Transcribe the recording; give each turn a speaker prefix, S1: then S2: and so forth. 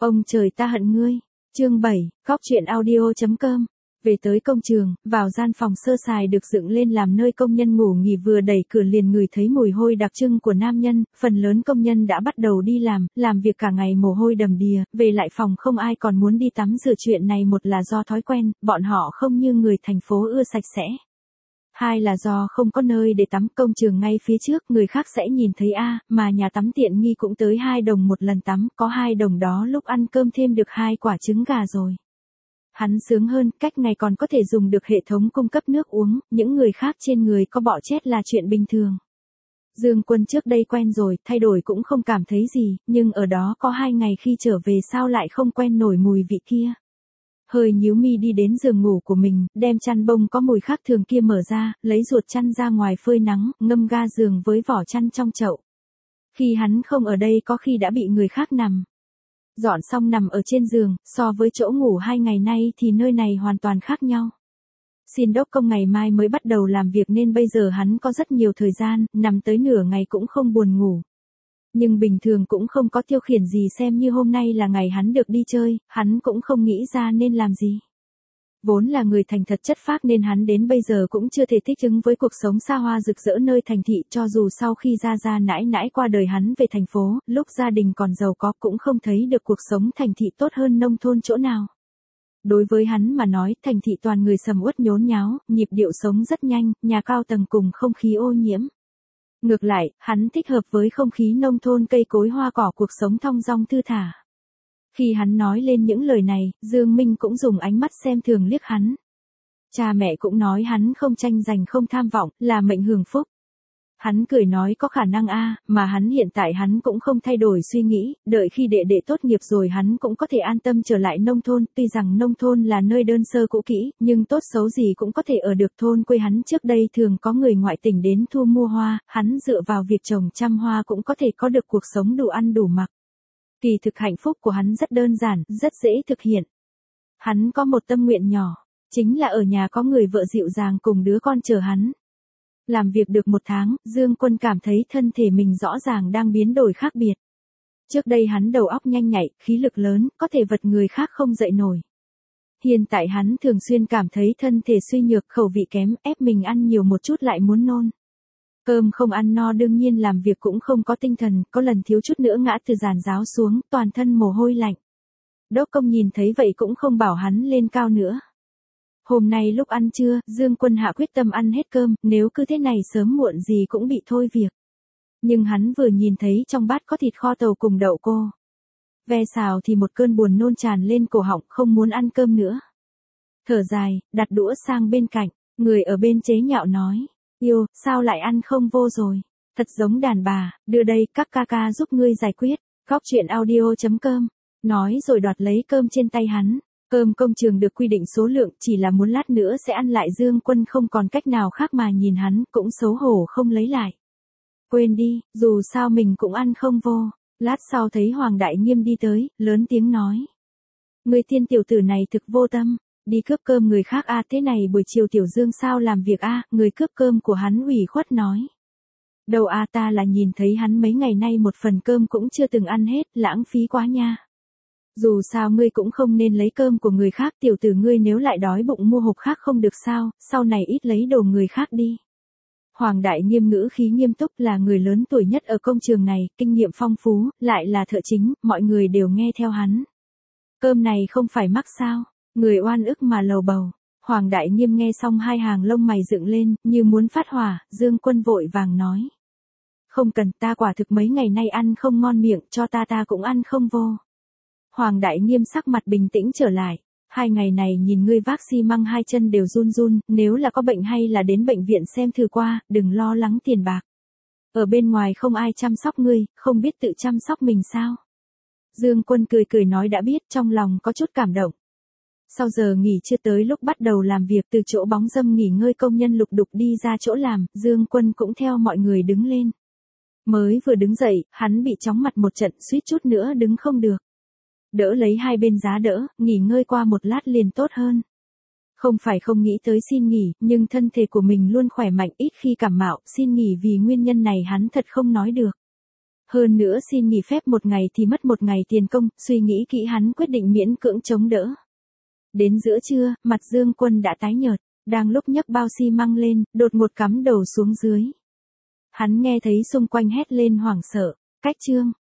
S1: Ông trời ta hận ngươi. Chương 7, Cóc truyện audio.com. Về tới công trường, vào gian phòng sơ sài được dựng lên làm nơi công nhân ngủ nghỉ, vừa đẩy cửa liền ngửi thấy mùi hôi đặc trưng của nam nhân. Phần lớn công nhân đã bắt đầu đi làm việc cả ngày mồ hôi đầm đìa, về lại phòng không ai còn muốn đi tắm rửa. Chuyện này một là do thói quen, bọn họ không như người thành phố ưa sạch sẽ. Hai là do không có nơi để tắm, công trường ngay phía trước, người khác sẽ nhìn thấy mà nhà tắm tiện nghi cũng tới 2 đồng một lần tắm, có 2 đồng đó lúc ăn cơm thêm được 2 quả trứng gà rồi. Hắn sướng hơn, cách ngày còn có thể dùng được hệ thống cung cấp nước uống, những người khác trên người có bọ chết là chuyện bình thường. Dương Quân trước đây quen rồi, thay đổi cũng không cảm thấy gì, nhưng ở đó có 2 ngày khi trở về sao lại không quen nổi mùi vị kia. Hơi nhíu mi đi đến giường ngủ của mình, đem chăn bông có mùi khác thường kia mở ra, lấy ruột chăn ra ngoài phơi nắng, ngâm ga giường với vỏ chăn trong chậu. Khi hắn không ở đây có khi đã bị người khác nằm. Dọn xong nằm ở trên giường, so với chỗ ngủ 2 ngày nay thì nơi này hoàn toàn khác nhau. Xin đốc công ngày mai mới bắt đầu làm việc nên bây giờ hắn có rất nhiều thời gian, nằm tới nửa ngày cũng không buồn ngủ. Nhưng bình thường cũng không có tiêu khiển gì, xem như hôm nay là ngày hắn được đi chơi, hắn cũng không nghĩ ra nên làm gì. Vốn là người thành thật chất phác nên hắn đến bây giờ cũng chưa thể thích ứng với cuộc sống xa hoa rực rỡ nơi thành thị, cho dù sau khi gia nãi nãi qua đời hắn về thành phố, lúc gia đình còn giàu có cũng không thấy được cuộc sống thành thị tốt hơn nông thôn chỗ nào. Đối với hắn mà nói, thành thị toàn người sầm uất nhốn nháo, nhịp điệu sống rất nhanh, nhà cao tầng cùng không khí ô nhiễm. Ngược lại, hắn thích hợp với không khí nông thôn, cây cối hoa cỏ, cuộc sống thong dong thư thả. Khi hắn nói lên những lời này, Dương Minh cũng dùng ánh mắt xem thường liếc hắn. Cha mẹ cũng nói hắn không tranh giành không tham vọng, là mệnh hưởng phúc. Hắn cười nói có khả năng mà hắn hiện tại hắn cũng không thay đổi suy nghĩ, đợi khi đệ đệ tốt nghiệp rồi hắn cũng có thể an tâm trở lại nông thôn, tuy rằng nông thôn là nơi đơn sơ cũ kỹ, nhưng tốt xấu gì cũng có thể ở được. Thôn quê hắn trước đây thường có người ngoại tỉnh đến thu mua hoa, hắn dựa vào việc trồng chăm hoa cũng có thể có được cuộc sống đủ ăn đủ mặc. Kỳ thực hạnh phúc của hắn rất đơn giản, rất dễ thực hiện. Hắn có một tâm nguyện nhỏ, chính là ở nhà có người vợ dịu dàng cùng đứa con chờ hắn. Làm việc được 1 tháng, Dương Quân cảm thấy thân thể mình rõ ràng đang biến đổi khác biệt. Trước đây hắn đầu óc nhanh nhạy, khí lực lớn, có thể vật người khác không dậy nổi. Hiện tại hắn thường xuyên cảm thấy thân thể suy nhược, khẩu vị kém, ép mình ăn nhiều một chút lại muốn nôn. Cơm không ăn no, đương nhiên làm việc cũng không có tinh thần, có lần thiếu chút nữa ngã từ giàn giáo xuống, toàn thân mồ hôi lạnh. Đốc công nhìn thấy vậy cũng không bảo hắn lên cao nữa. Hôm nay lúc ăn trưa, Dương Quân hạ quyết tâm ăn hết cơm, nếu cứ thế này sớm muộn gì cũng bị thôi việc. Nhưng hắn vừa nhìn thấy trong bát có thịt kho tàu cùng đậu cô ve xào thì một cơn buồn nôn tràn lên cổ họng, không muốn ăn cơm nữa. Thở dài, đặt đũa sang bên cạnh, người ở bên chế nhạo nói, yêu, sao lại ăn không vô rồi, thật giống đàn bà, đưa đây, các ca ca giúp ngươi giải quyết. Cóc truyện audio.com, nói rồi đoạt lấy cơm trên tay hắn. Cơm công trường được quy định số lượng, chỉ là muốn lát nữa sẽ ăn lại. Dương Quân không còn cách nào khác mà nhìn hắn, cũng xấu hổ không lấy lại. Quên đi, dù sao mình cũng ăn không vô. Lát sau thấy Hoàng Đại Nghiêm đi tới, lớn tiếng nói. Người tiên tiểu tử này thực vô tâm, đi cướp cơm người khác thế này buổi chiều Tiểu Dương sao làm việc người cướp cơm của hắn ủy khuất nói. Đâu ta là nhìn thấy hắn mấy ngày nay một phần cơm cũng chưa từng ăn hết, lãng phí quá nha. Dù sao ngươi cũng không nên lấy cơm của người khác, tiểu tử ngươi nếu lại đói bụng mua hộp khác không được sao, sau này ít lấy đồ người khác đi. Hoàng Đại Nghiêm ngữ khí nghiêm túc, là người lớn tuổi nhất ở công trường này, kinh nghiệm phong phú, lại là thợ chính, mọi người đều nghe theo hắn. Cơm này không phải mắc sao, người oan ức mà lầu bầu. Hoàng Đại Nghiêm nghe xong 2 hàng lông mày dựng lên, như muốn phát hỏa. Dương Quân vội vàng nói. Không cần, ta quả thực mấy ngày nay ăn không ngon miệng, cho ta cũng ăn không vô. Hoàng Đại Nghiêm sắc mặt bình tĩnh trở lại. 2 ngày này nhìn ngươi vác xi măng 2 chân đều run run, nếu là có bệnh hay là đến bệnh viện xem thử qua, đừng lo lắng tiền bạc. Ở bên ngoài không ai chăm sóc ngươi, không biết tự chăm sóc mình sao? Dương Quân cười cười nói đã biết, trong lòng có chút cảm động. Sau giờ nghỉ chưa tới lúc bắt đầu làm việc, từ chỗ bóng râm nghỉ ngơi công nhân lục đục đi ra chỗ làm, Dương Quân cũng theo mọi người đứng lên. Mới vừa đứng dậy, hắn bị chóng mặt một trận, suýt chút nữa đứng không được. Đỡ lấy 2 bên giá đỡ, nghỉ ngơi qua một lát liền tốt hơn. Không phải không nghĩ tới xin nghỉ, nhưng thân thể của mình luôn khỏe mạnh, ít khi cảm mạo, xin nghỉ vì nguyên nhân này hắn thật không nói được. Hơn nữa xin nghỉ phép một ngày thì mất một ngày tiền công, suy nghĩ kỹ hắn quyết định miễn cưỡng chống đỡ. Đến giữa trưa, mặt Dương Quân đã tái nhợt, đang lúc nhấc bao xi măng lên, đột ngột cắm đầu xuống dưới. Hắn nghe thấy xung quanh hét lên hoảng sợ, cách Trương